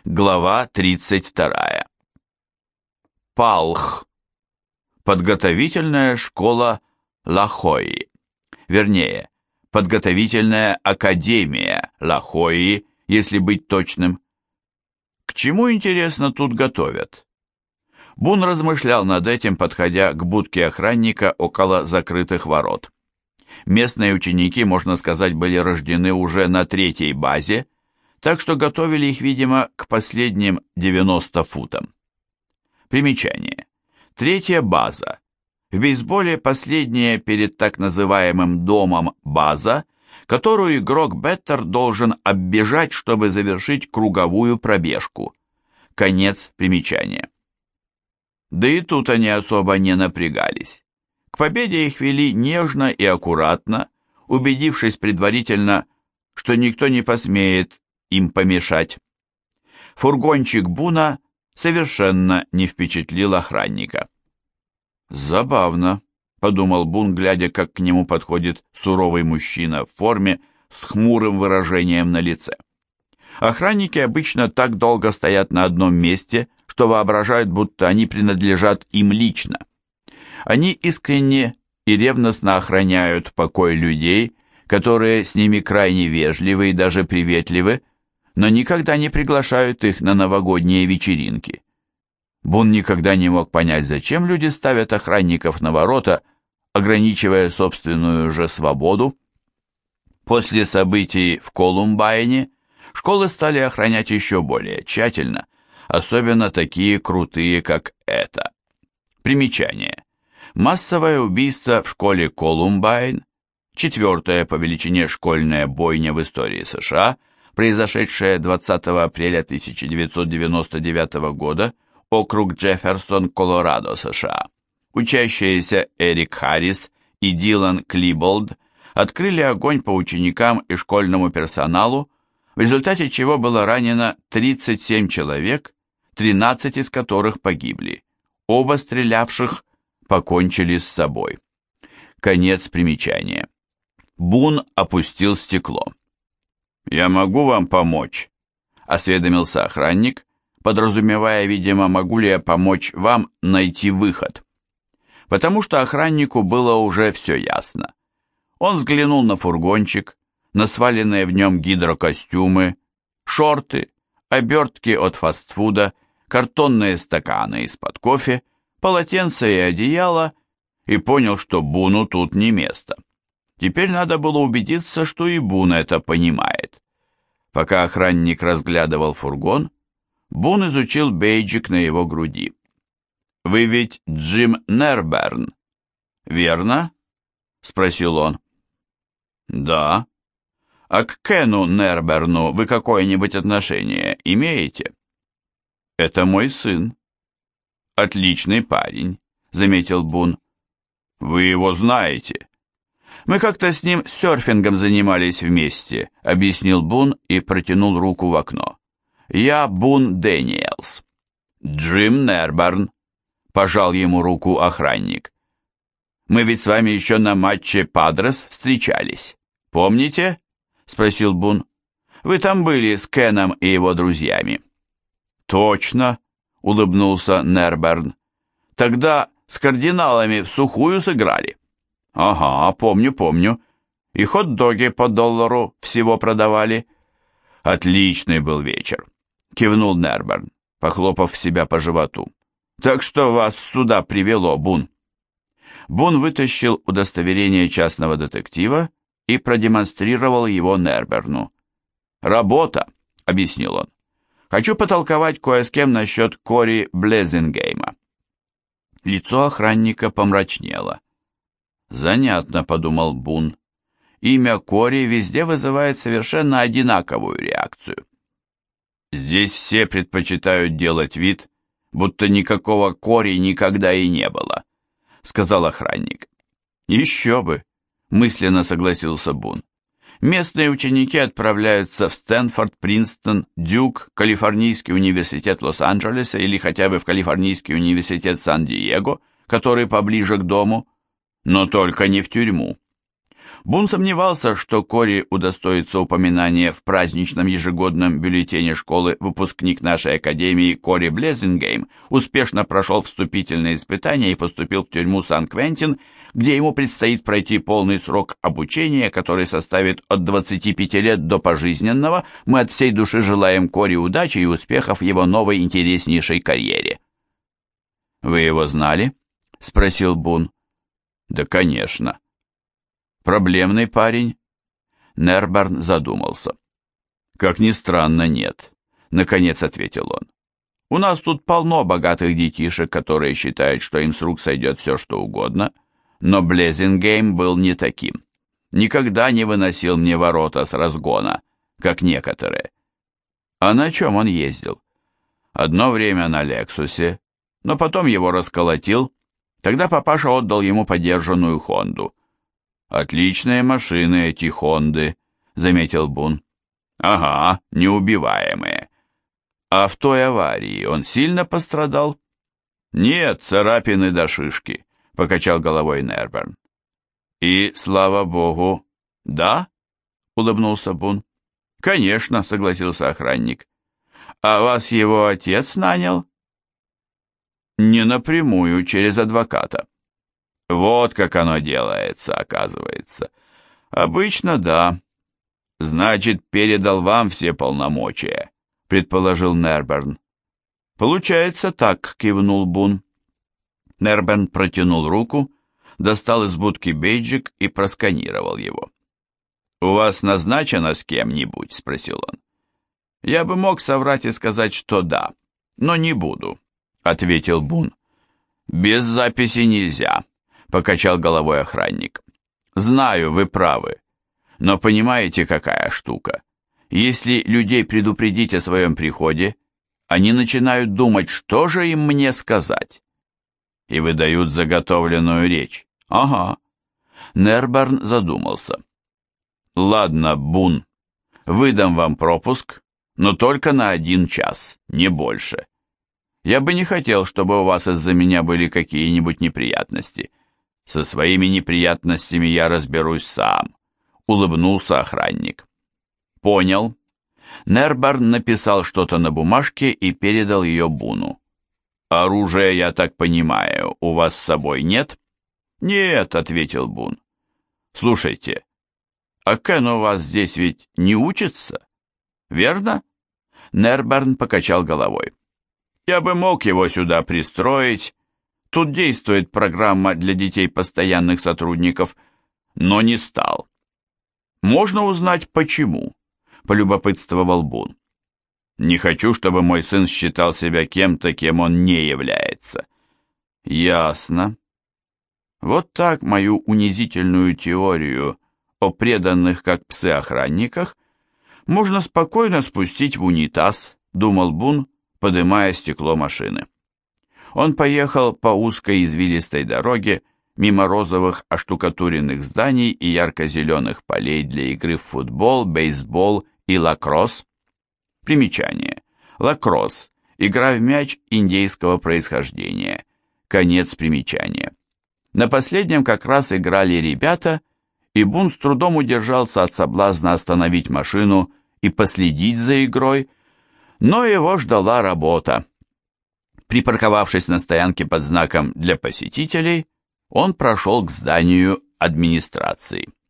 Глава 32. Палх. Подготовительная школа Ла-Хойи. Вернее, подготовительная академия Ла-Хойи, если быть точным. К чему, интересно, тут готовят? Бун размышлял над этим, подходя к будке охранника около закрытых ворот. Местные ученики, можно сказать, были рождены уже на третьей базе, так что готовили их, видимо, к последним 90 футам. Примечание. Третья база. В бейсболе последняя перед так называемым домом база, которую игрок-беттер должен оббежать, чтобы завершить круговую пробежку. Конец примечания. Да и тут они особо не напрягались. К победе их вели нежно и аккуратно, убедившись предварительно, что никто не посмеет им помешать. Фургончик Буна совершенно не впечатлил охранника. «Забавно», — подумал Бун, глядя, как к нему подходит суровый мужчина в форме с хмурым выражением на лице. Охранники обычно так долго стоят на одном месте, что воображают, будто они принадлежат им лично. Они искренне и ревностно охраняют покой людей, которые с ними крайне вежливы и даже приветливы, но никогда не приглашают их на новогодние вечеринки. Бун никогда не мог понять, зачем люди ставят охранников на ворота, ограничивая собственную же свободу. После событий в Колумбайне школы стали охранять еще более тщательно, особенно такие крутые, как эта. Примечание. Массовое убийство в школе Колумбайн, четвертая по величине школьная бойня в истории США, произошедшая 20 апреля 1999 года, округ Джефферсон, Колорадо, США. Учащиеся Эрик Харрис и Дилан Клиболд открыли огонь по ученикам и школьному персоналу, в результате чего было ранено 37 человек, 13 из которых погибли. Оба стрелявших покончили с собой. Конец примечания. Бун опустил стекло. «Я могу вам помочь?» — осведомился охранник, подразумевая, видимо, могу ли я помочь вам найти выход. Потому что охраннику было уже все ясно. Он взглянул на фургончик, на сваленные в нем гидрокостюмы, шорты, обертки от фастфуда, картонные стаканы из-под кофе, полотенце и одеяло, и понял, что Буну тут не место. Теперь надо было убедиться, что и Бун это понимает. Пока охранник разглядывал фургон, Бун изучил бейджик на его груди. «Вы ведь Джим Нерберн, верно?» — спросил он. «Да. А к Кену Нерберну вы какое-нибудь отношение имеете?» «Это мой сын». «Отличный парень», — заметил Бун. «Вы его знаете?» «Мы как-то с ним серфингом занимались вместе», — объяснил Бун и протянул руку в окно. «Я Бун Дэниелс». «Джим Нерберн», — пожал ему руку охранник. «Мы ведь с вами еще на матче Падрес встречались. Помните?» — спросил Бун. «Вы там были с Кеном и его друзьями». «Точно», — улыбнулся Нерберн. «Тогда с кардиналами в сухую сыграли». «Ага, помню. И хот-доги по $1 всего продавали». «Отличный был вечер», — кивнул Нерберн, похлопав себя по животу. «Так что вас сюда привело, Бун?» Бун вытащил удостоверение частного детектива и продемонстрировал его Нерберну. «Работа», — объяснил он. «Хочу потолковать кое с кем насчет Кори Блезингейма». Лицо охранника помрачнело. «Занятно», — подумал Бун. «Имя Кори везде вызывает совершенно одинаковую реакцию». «Здесь все предпочитают делать вид, будто никакого Кори никогда и не было», — сказал охранник. «Еще бы», — мысленно согласился Бун. «Местные ученики отправляются в Стэнфорд, Принстон, Дюк, Калифорнийский университет Лос-Анджелеса или хотя бы в Калифорнийский университет Сан-Диего, который поближе к дому, но только не в тюрьму». Бун сомневался, что Кори удостоится упоминания в праздничном ежегодном бюллетене школы. Выпускник нашей академии Кори Блезингейм успешно прошел вступительные испытания и поступил в тюрьму Сан-Квентин, где ему предстоит пройти полный срок обучения, который составит от 25 лет до пожизненного. Мы от всей души желаем Кори удачи и успехов в его новой интереснейшей карьере. «Вы его знали?» — спросил Бун. «Да, конечно». «Проблемный парень?» Нерберн задумался. «Как ни странно, нет», — наконец ответил он. «У нас тут полно богатых детишек, которые считают, что им с рук сойдет все, что угодно, но Блезингейм был не таким. Никогда не выносил мне ворота с разгона, как некоторые. А на чем он ездил? Одно время на Лексусе, но потом его расколотил, тогда папаша отдал ему подержанную Хонду». «Отличные машины эти Хонды», — заметил Бун. «Ага, неубиваемые. А в той аварии он сильно пострадал?» «Нет, царапины до шишки», — покачал головой Нерберн. «И, слава богу, да?» — улыбнулся Бун. «Конечно», — согласился охранник. «А вас его отец нанял?» «Не напрямую, через адвоката». «Вот как оно делается, оказывается. Обычно да. Значит, передал вам все полномочия», — предположил Нерберн. «Получается так», — кивнул Бун. Нерберн протянул руку, достал из будки бейджик и просканировал его. «У вас назначено с кем-нибудь?» — спросил он. «Я бы мог соврать и сказать, что да, но не буду», — ответил Бун. «Без записи нельзя», — покачал головой охранник. «Знаю, вы правы. Но понимаете, какая штука? Если людей предупредить о своем приходе, они начинают думать, что же им мне сказать. И выдают заготовленную речь. Ага». Нерберн задумался. «Ладно, Бун, выдам вам пропуск, но только на 1 час, не больше. Я бы не хотел, чтобы у вас из-за меня были какие-нибудь неприятности. Со своими неприятностями я разберусь сам», — улыбнулся охранник. «Понял». Нерберн написал что-то на бумажке и передал ее Буну. «Оружия, я так понимаю, у вас с собой нет?» «Нет», — ответил Бун. «Слушайте, а Кен у вас здесь ведь не учится, верно?» Нерберн покачал головой. «Я бы мог его сюда пристроить. Тут действует программа для детей постоянных сотрудников, но не стал». «Можно узнать, почему?» — полюбопытствовал Бун. «Не хочу, чтобы мой сын считал себя кем-то, кем он не является». «Ясно». Вот так мою унизительную теорию о преданных как псы охранниках можно спокойно спустить в унитаз, думал Бун, подымая стекло машины. Он поехал по узкой извилистой дороге мимо розовых оштукатуренных зданий и ярко-зеленых полей для игры в футбол, бейсбол и лакросс. Примечание. Лакросс – игра в мяч индейского происхождения. Конец примечания. На последнем как раз играли ребята, и Бун с трудом удержался от соблазна остановить машину и последить за игрой, но его ждала работа. Припарковавшись на стоянке под знаком «Для посетителей», он прошел к зданию администрации.